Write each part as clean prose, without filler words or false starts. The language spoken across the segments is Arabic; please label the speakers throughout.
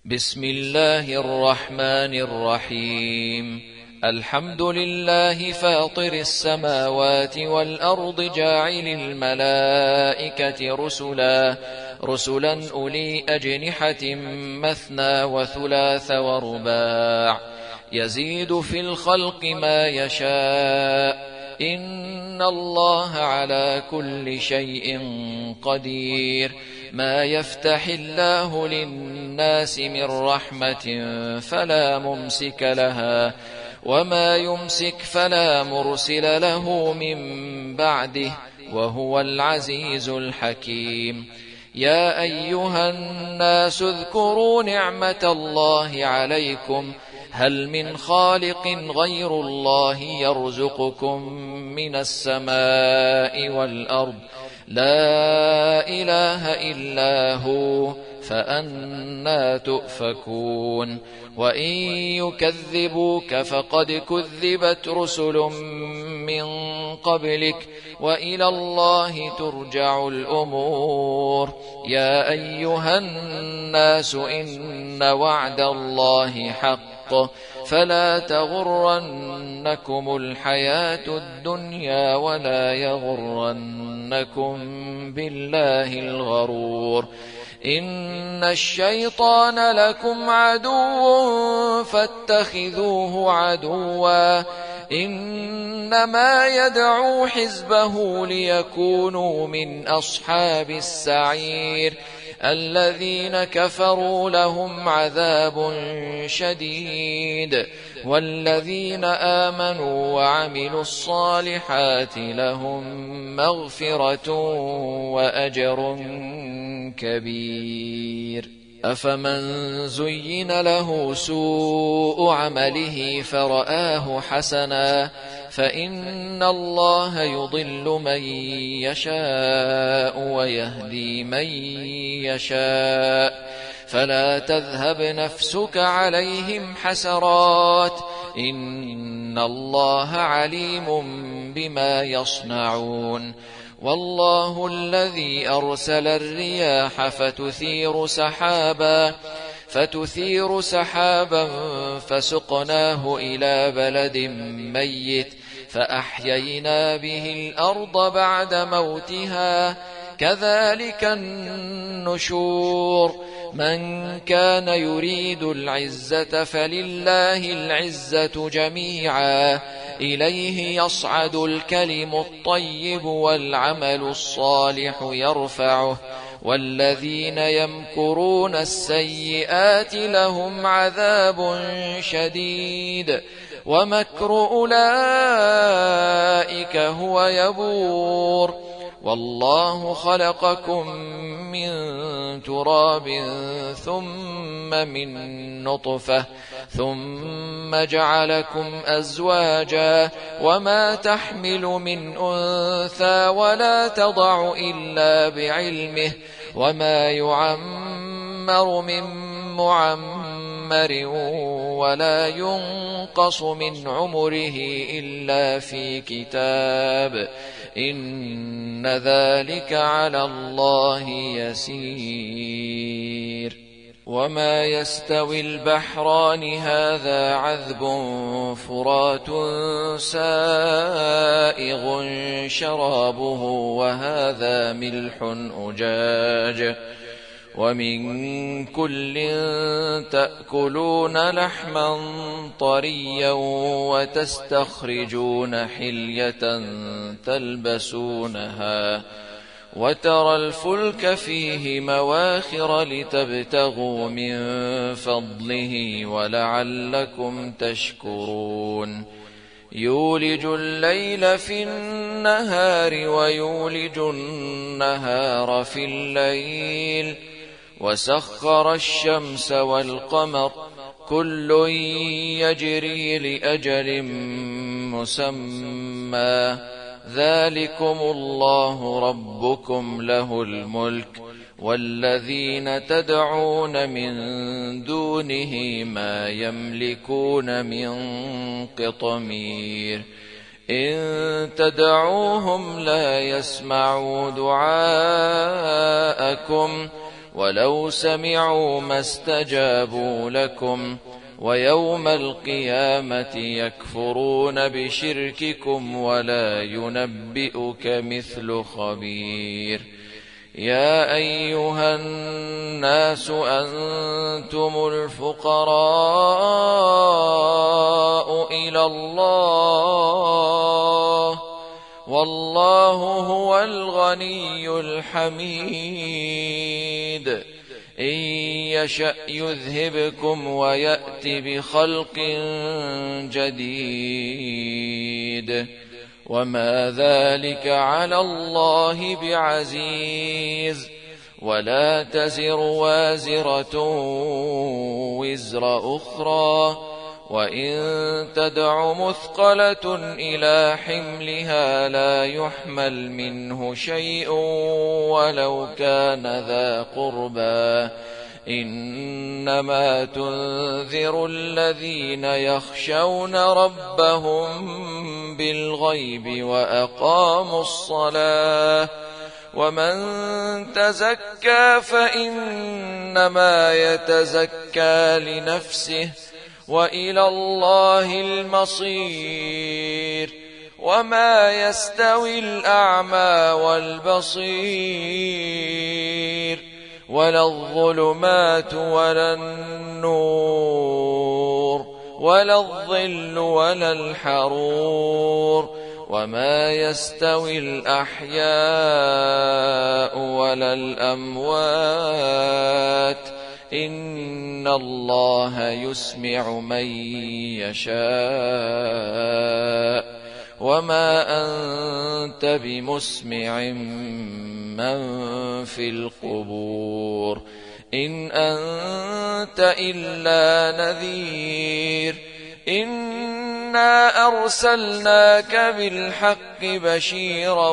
Speaker 1: بسم الله الرحمن الرحيم. الحمد لله فاطر السماوات والأرض جاعل الملائكة رسلا أولي أجنحة مثنى وثلاث ورباع يزيد في الخلق ما يشاء إن الله على كل شيء قدير. ما يفتح الله للناس من رحمة فلا ممسك لها وما يمسك فلا مرسل له من بعده وهو العزيز الحكيم. يا أيها الناس اذكروا نعمة الله عليكم هل من خالق غير الله يرزقكم من السماء والأرض لا إله إلا هو فأنى تؤفكون. وإن يكذبوك فقد كذبت رسل من قبلك وإلى الله ترجع الأمور. يا أيها الناس إن وعد الله حق فلا تغرنكم الحياة الدنيا ولا يغرنكم بالله الغرور. إن الشيطان لكم عدو فاتخذوه عدوا إنما يدعو حزبه ليكونوا من أصحاب السعير. الذين كفروا لهم عذاب شديد والذين آمنوا وعملوا الصالحات لهم مغفرة وأجر كبير. أفمن زين له سوء عمله فرآه حسنا فإن الله يضل من يشاء ويهدي من يشاء فلا تذهب نفسك عليهم حسرات إن الله عليم بما يصنعون. والله الذي أرسل الرياح فتثير سحابا فسقناه إلى بلد ميت فأحيينا به الأرض بعد موتها كذلك النشور. من كان يريد العزة فلله العزة جميعا إليه يصعد الكلم الطيب والعمل الصالح يرفعه والذين يمكرون السيئات لهم عذاب شديد ومكر أولئك هو يبور. والله خلقكم من تراب ثم من نطفة ثم جعلكم أزواجا وما تحمل من أنثى ولا تضع إلا بعلمه وما يعمر من معمر ولا ينقص من عمره إلا في كتاب إن ذلك على الله يسير. وما يستوي البحران هذا عذب فرات سائغ شرابه وهذا ملح أجاج ومن كل تأكلون لحما طريا وتستخرجون حلية تلبسونها وترى الفلك فيه مواخر لتبتغوا من فضله ولعلكم تشكرون. يولج الليل في النهار ويولج النهار في الليل وسخر الشمس والقمر كل يجري لأجل مسمى ذلكم الله ربكم له الملك والذين تدعون من دونه ما يملكون من قطمير. إن تدعوهم لا يسمعوا دعاءكم ولو سمعوا ما استجابوا لكم ويوم القيامة يكفرون بشرككم ولا ينبئك مثل خبير. يا أيها الناس أنتم الفقراء إلى الله والله هو الغني الحميد. إن يشأ يذهبكم ويأت بخلق جديد وما ذلك على الله بعزيز. ولا تزر وازرة وزر أخرى وإن تدع مثقلة إلى حملها لا يحمل منه شيء ولو كان ذا قربى إنما تنذر الذين يخشون ربهم بالغيب وأقاموا الصلاة ومن تزكى فإنما يتزكى لنفسه وإلى الله المصير. وما يستوي الأعمى والبصير ولا الظلمات ولا النور ولا الظل ولا الحرور وما يستوي الأحياء ولا الأموات إن الله يسمع من يشاء وما أنت بمسمع من في القبور إن أنت إلا نذير. إنا أرسلناك بالحق بشيرا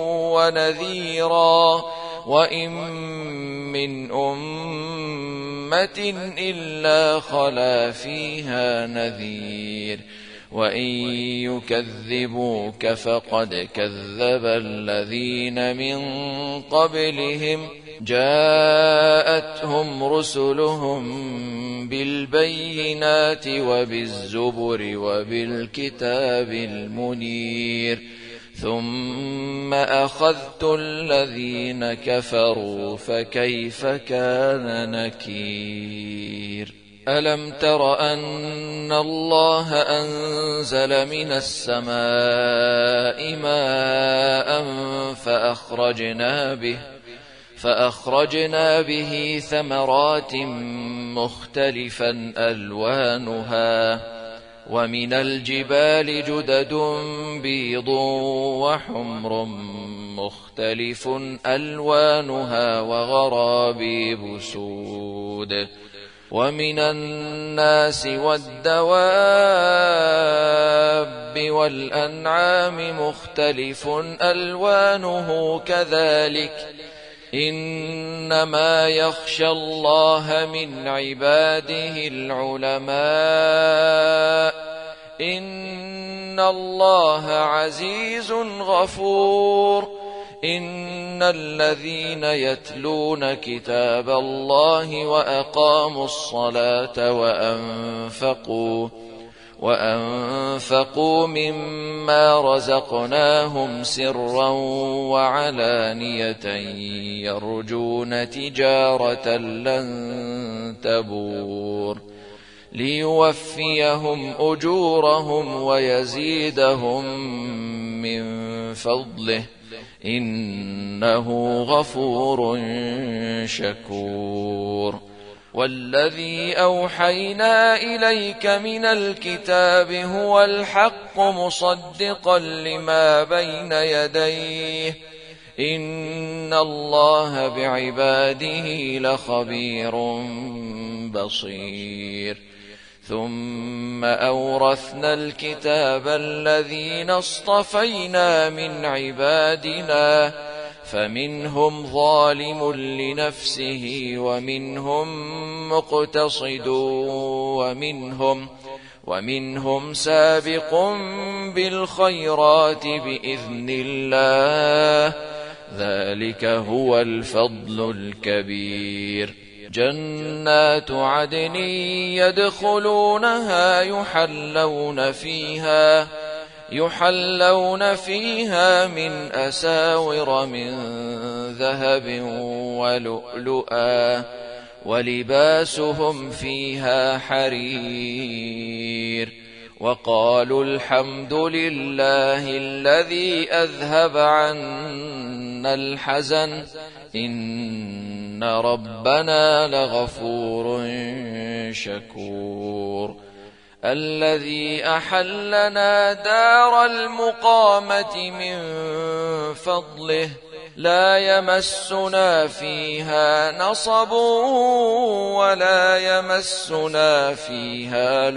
Speaker 1: ونذيرا وإن من أمة إلا خلا فيها نذير وإن يكذبوك فقد كذب الذين من قبلهم جاءتهم رسلهم بالبينات وبالزبر وبالكتاب المنير ثم أخذت الذين كفروا فكيف كان نكير. ألم تر أن الله أنزل من السماء ماء فأخرجنا به ثمرات مختلفا ألوانها ومن الجبال جدد بيض وحمر مختلف ألوانها وغرابيب سود ومن الناس والدواب والأنعام مختلف ألوانه كذلك إنما يخشى الله من عباده العلماء إن الله عزيز غفور. إن الذين يتلون كتاب الله وأقاموا الصلاة وأنفقوا مما رزقناهم سرا وعلانية يرجون تجارة لن تبور ليوفيهم أجورهم ويزيدهم من فضله إنه غفور شكور. والذي أوحينا إليك من الكتاب هو الحق مصدقا لما بين يديه إن الله بعباده لخبير بصير. ثم أورثنا الكتاب الذين اصطفينا من عبادنا فمنهم ظالم لنفسه ومنهم مقتصد ومنهم سابق بالخيرات بإذن الله ذلك هو الفضل الكبير. جنات عدن يدخلونها يحلون فيها من أساور من ذهب ولؤلؤا ولباسهم فيها حرير وقالوا الحمد لله الذي أذهب عنا الحزن إن ربنا لغفور شكور. الذي أحلنا دار المقامة من فضله لا يمسنا فيها نصب ولا يمسنا فيها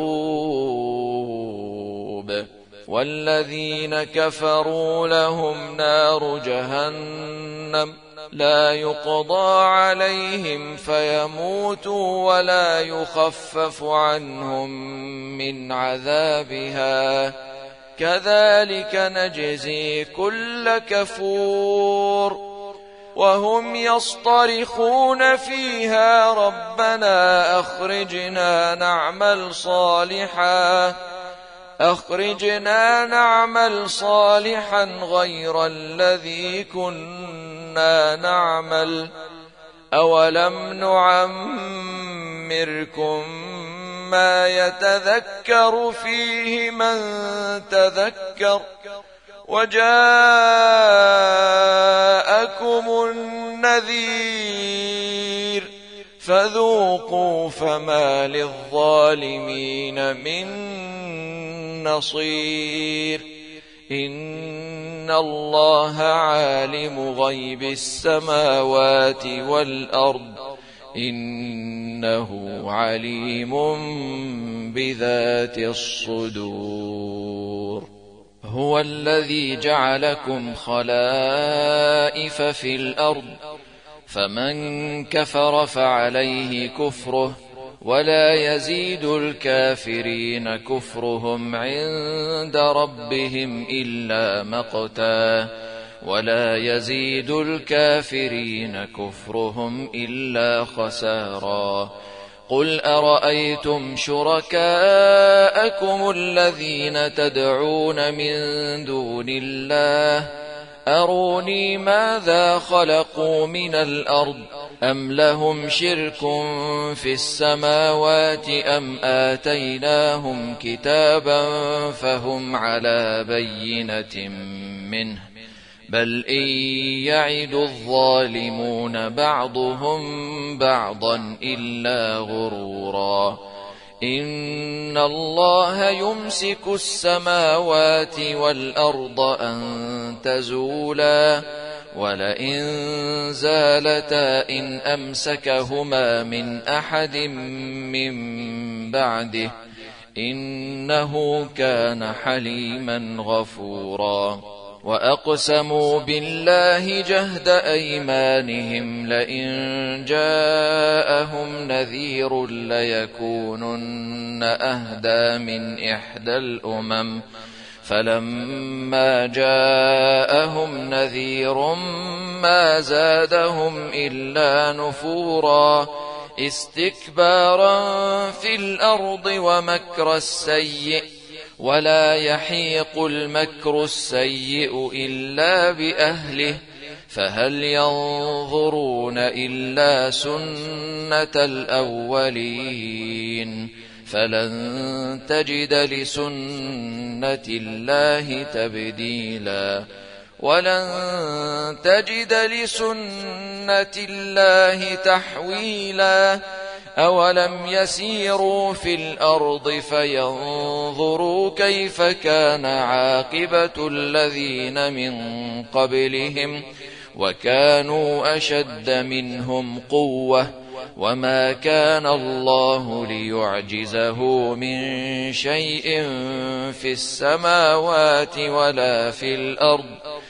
Speaker 1: لغوب. والذين كفروا لهم نار جهنم لا يقضى عليهم فيموتوا ولا يخفف عنهم من عذابها كذلك نجزي كل كفور. وهم يصطرخون فيها ربنا أخرجنا نعمل صالحا غير الذي كنا نعمل أولم نعمركم ما يتذكر فيه من تذكر وجاءكم النذير فذوقوا فما للظالمين من نصير. إن الله عالم غيب السماوات والأرض إنه عليم بذات الصدور. هو الذي جعلكم خلائف في الأرض فمن كفر فعليه كفره ولا يزيد الكافرين كفرهم عند ربهم إلا مقتا ولا يزيد الكافرين كفرهم إلا خسارا. قل أرأيتم شركاءكم الذين تدعون من دون الله أروني ماذا خلقوا من الأرض أم لهم شرك في السماوات أم آتيناهم كتابا فهم على بينة منه بل إن يعد الظالمون بعضهم بعضا إلا غرورا. إن الله يمسك السماوات والأرض أن تزولا ولئن زالتا إن أمسكهما من أحد من بعده إنه كان حليما غفورا. وأقسموا بالله جهد أيمانهم لئن جاءهم نذير ليكونن أهدى من إحدى الأمم فلما جاءهم نذير ما زادهم إلا نفورا استكبارا في الأرض ومكر السيء ولا يحيق المكر السيء إلا بأهله فهل ينظرون إلا سنة الأولين فلن تجد لسنة الله تبديلا ولن تجد لسنة الله تحويلا. أولم يسيروا في الأرض فينظروا كيف كان عاقبة الذين من قبلهم وكانوا أشد منهم قوة وما كان الله ليعجزه من شيء في السماوات ولا في الأرض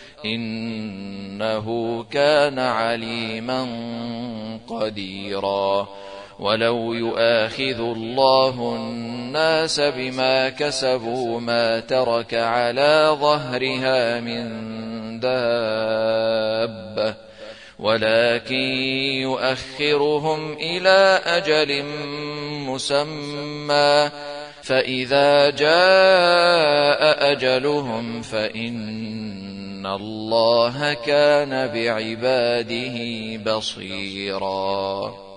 Speaker 1: إنه كان عليما قديرا. ولو يؤاخذ الله الناس بما كسبوا ما ترك على ظهرها من دابة ولكن يؤخرهم إلى أجل مسمى فإذا جاء أجلهم فإن الله كان بعباده بصيرا.